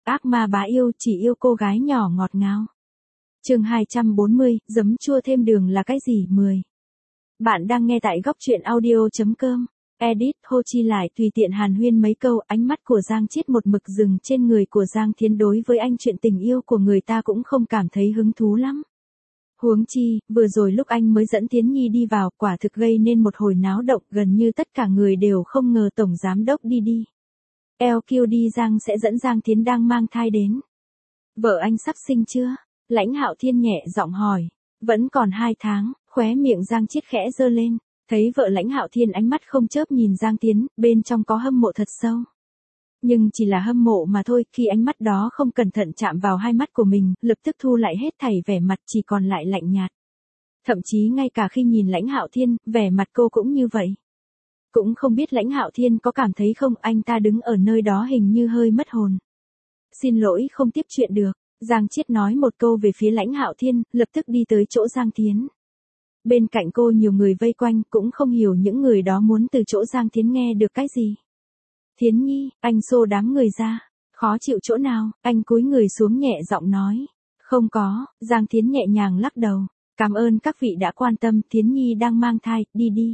ác ma bá yêu chỉ yêu cô gái nhỏ ngọt ngào. Chương 240, giấm chua thêm đường là cái gì? 10. Bạn đang nghe tại góc truyện audio.com. Edit Hô Chi lại tùy tiện hàn huyên mấy câu, ánh mắt của Giang Chiết một mực dừng trên người của Giang Thiến, đối với anh chuyện tình yêu của người ta cũng không cảm thấy hứng thú lắm. Huống chi, vừa rồi lúc anh mới dẫn Thiến Nhi đi vào, quả thực gây nên một hồi náo động, gần như tất cả người đều không ngờ tổng giám đốc đi. LQD Giang sẽ dẫn Giang Thiến đang mang thai đến. Vợ anh sắp sinh chưa? Lãnh Hạo Thiên nhẹ giọng hỏi. Vẫn còn 2 tháng, khóe miệng Giang Chiết khẽ giơ lên. Thấy vợ Lãnh Hạo Thiên ánh mắt không chớp nhìn Giang Thiến, bên trong có hâm mộ thật sâu. Nhưng chỉ là hâm mộ mà thôi, khi ánh mắt đó không cẩn thận chạm vào hai mắt của mình, lập tức thu lại hết thảy vẻ mặt, chỉ còn lại lạnh nhạt. Thậm chí ngay cả khi nhìn Lãnh Hạo Thiên, vẻ mặt cô cũng như vậy. Cũng không biết Lãnh Hạo Thiên có cảm thấy không, anh ta đứng ở nơi đó hình như hơi mất hồn. Xin lỗi không tiếp chuyện được, Giang Chiết nói một câu về phía Lãnh Hạo Thiên, lập tức đi tới chỗ Giang Thiến. Bên cạnh cô nhiều người vây quanh, cũng không hiểu những người đó muốn từ chỗ Giang Thiến nghe được cái gì. Thiến Nhi, anh xô đám người ra. Khó chịu chỗ nào? Anh cúi người xuống nhẹ giọng nói. Không có, Giang Thiến nhẹ nhàng lắc đầu. Cảm ơn các vị đã quan tâm, Thiến Nhi đang mang thai, đi.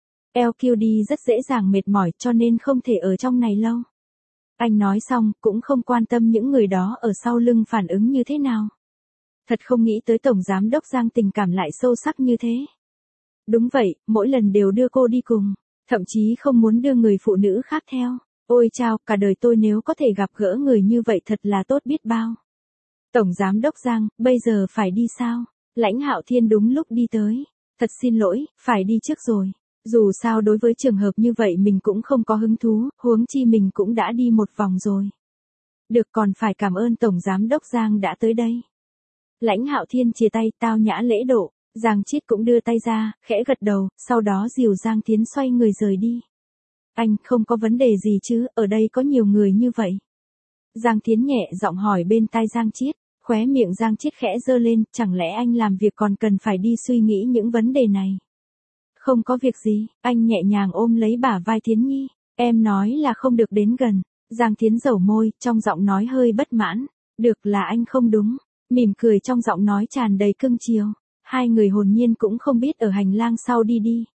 LQD rất dễ dàng mệt mỏi cho nên không thể ở trong này lâu. Anh nói xong, cũng không quan tâm những người đó ở sau lưng phản ứng như thế nào. Thật không nghĩ tới Tổng Giám đốc Giang tình cảm lại sâu sắc như thế. Đúng vậy, mỗi lần đều đưa cô đi cùng. Thậm chí không muốn đưa người phụ nữ khác theo. Ôi chao, cả đời tôi nếu có thể gặp gỡ người như vậy thật là tốt biết bao. Tổng Giám đốc Giang, bây giờ phải đi sao? Lãnh Hạo Thiên đúng lúc đi tới. Thật xin lỗi, phải đi trước rồi. Dù sao đối với trường hợp như vậy mình cũng không có hứng thú, huống chi mình cũng đã đi một vòng rồi. Được, còn phải cảm ơn Tổng Giám đốc Giang đã tới đây. Lãnh Hạo Thiên chia tay, tao nhã lễ độ. Giang Chiết cũng đưa tay ra, khẽ gật đầu, sau đó dìu Giang Thiến xoay người rời đi. Anh, không có vấn đề gì chứ, ở đây có nhiều người như vậy. Giang Thiến nhẹ giọng hỏi bên tai Giang Chiết, khóe miệng Giang Chiết khẽ giơ lên, chẳng lẽ anh làm việc còn cần phải đi suy nghĩ những vấn đề này? Không có việc gì, anh nhẹ nhàng ôm lấy bả vai Thiến Nhi, em nói là không được đến gần. Giang Thiến dẩu môi, trong giọng nói hơi bất mãn, được là anh không đúng, mỉm cười trong giọng nói tràn đầy cưng chiều. Hai người hồn nhiên cũng không biết ở hành lang sau đi.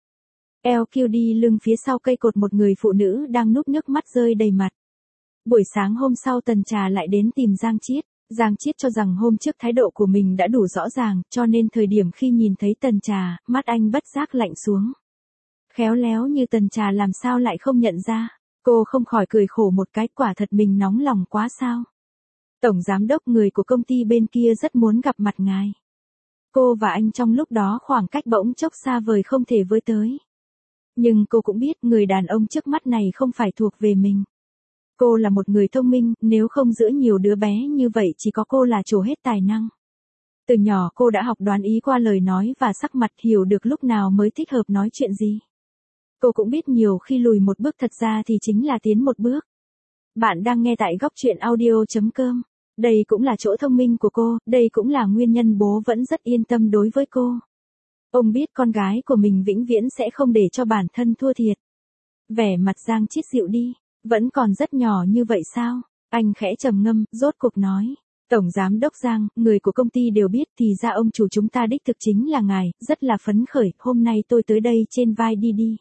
LQD lưng phía sau cây cột một người phụ nữ đang núp nước mắt rơi đầy mặt. Buổi sáng hôm sau Tần Trà lại đến tìm Giang Chiết. Giang Chiết cho rằng hôm trước thái độ của mình đã đủ rõ ràng, cho nên thời điểm khi nhìn thấy Tần Trà, mắt anh bất giác lạnh xuống. Khéo léo như Tần Trà làm sao lại không nhận ra. Cô không khỏi cười khổ một cái, quả thật mình nóng lòng quá sao. Tổng giám đốc, người của công ty bên kia rất muốn gặp mặt ngài. Cô và anh trong lúc đó khoảng cách bỗng chốc xa vời không thể với tới. Nhưng cô cũng biết người đàn ông trước mắt này không phải thuộc về mình. Cô là một người thông minh, nếu không giữa nhiều đứa bé như vậy chỉ có cô là trổ hết tài năng. Từ nhỏ cô đã học đoán ý qua lời nói và sắc mặt, hiểu được lúc nào mới thích hợp nói chuyện gì. Cô cũng biết nhiều khi lùi một bước thật ra thì chính là tiến một bước. Bạn đang nghe tại góc truyện audio.com. Đây cũng là chỗ thông minh của cô, đây cũng là nguyên nhân bố vẫn rất yên tâm đối với cô. Ông biết con gái của mình vĩnh viễn sẽ không để cho bản thân thua thiệt. Vẻ mặt Giang Chiết dịu đi, vẫn còn rất nhỏ như vậy sao? Anh khẽ trầm ngâm, rốt cuộc nói. Tổng Giám đốc Giang, người của công ty đều biết thì ra ông chủ chúng ta đích thực chính là ngài, rất là phấn khởi, hôm nay tôi tới đây trên vai đi.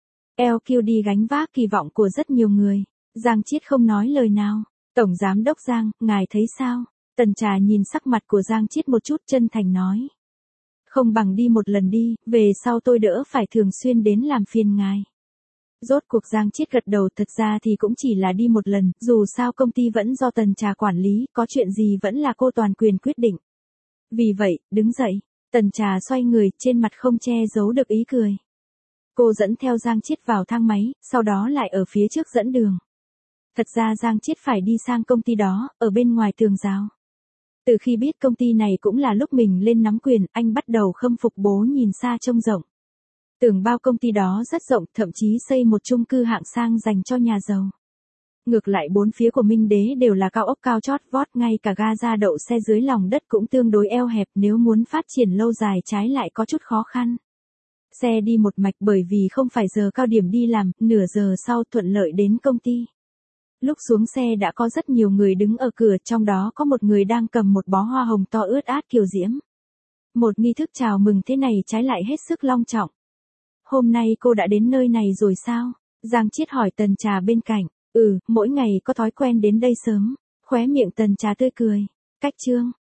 LQD gánh vác kỳ vọng của rất nhiều người. Giang Chiết không nói lời nào. Tổng Giám đốc Giang, ngài thấy sao? Tần Trà nhìn sắc mặt của Giang Chiết một chút, chân thành nói. Không bằng đi một lần đi, về sau tôi đỡ phải thường xuyên đến làm phiền ngài. Rốt cuộc Giang Chiết gật đầu, thật ra thì cũng chỉ là đi một lần, dù sao công ty vẫn do Tần Trà quản lý, có chuyện gì vẫn là cô toàn quyền quyết định. Vì vậy, đứng dậy, Tần Trà xoay người, trên mặt không che giấu được ý cười. Cô dẫn theo Giang Chiết vào thang máy, sau đó lại ở phía trước dẫn đường. Thật ra Giang Chiết phải đi sang công ty đó, ở bên ngoài tường rào. Từ khi biết công ty này cũng là lúc mình lên nắm quyền, anh bắt đầu khâm phục bố nhìn xa trông rộng. Tường bao công ty đó rất rộng, thậm chí xây một chung cư hạng sang dành cho nhà giàu. Ngược lại bốn phía của Minh Đế đều là cao ốc cao chót vót, ngay cả ga ra đậu xe dưới lòng đất cũng tương đối eo hẹp, nếu muốn phát triển lâu dài trái lại có chút khó khăn. Xe đi một mạch bởi vì không phải giờ cao điểm đi làm, nửa giờ sau thuận lợi đến công ty. Lúc xuống xe đã có rất nhiều người đứng ở cửa, trong đó có một người đang cầm một bó hoa hồng to ướt át kiều diễm. Một nghi thức chào mừng thế này trái lại hết sức long trọng. Hôm nay cô đã đến nơi này rồi sao? Giang Chiết hỏi Tần Trà bên cạnh. Mỗi ngày có thói quen đến đây sớm. Khóe miệng Tần Trà tươi cười. Cách chương.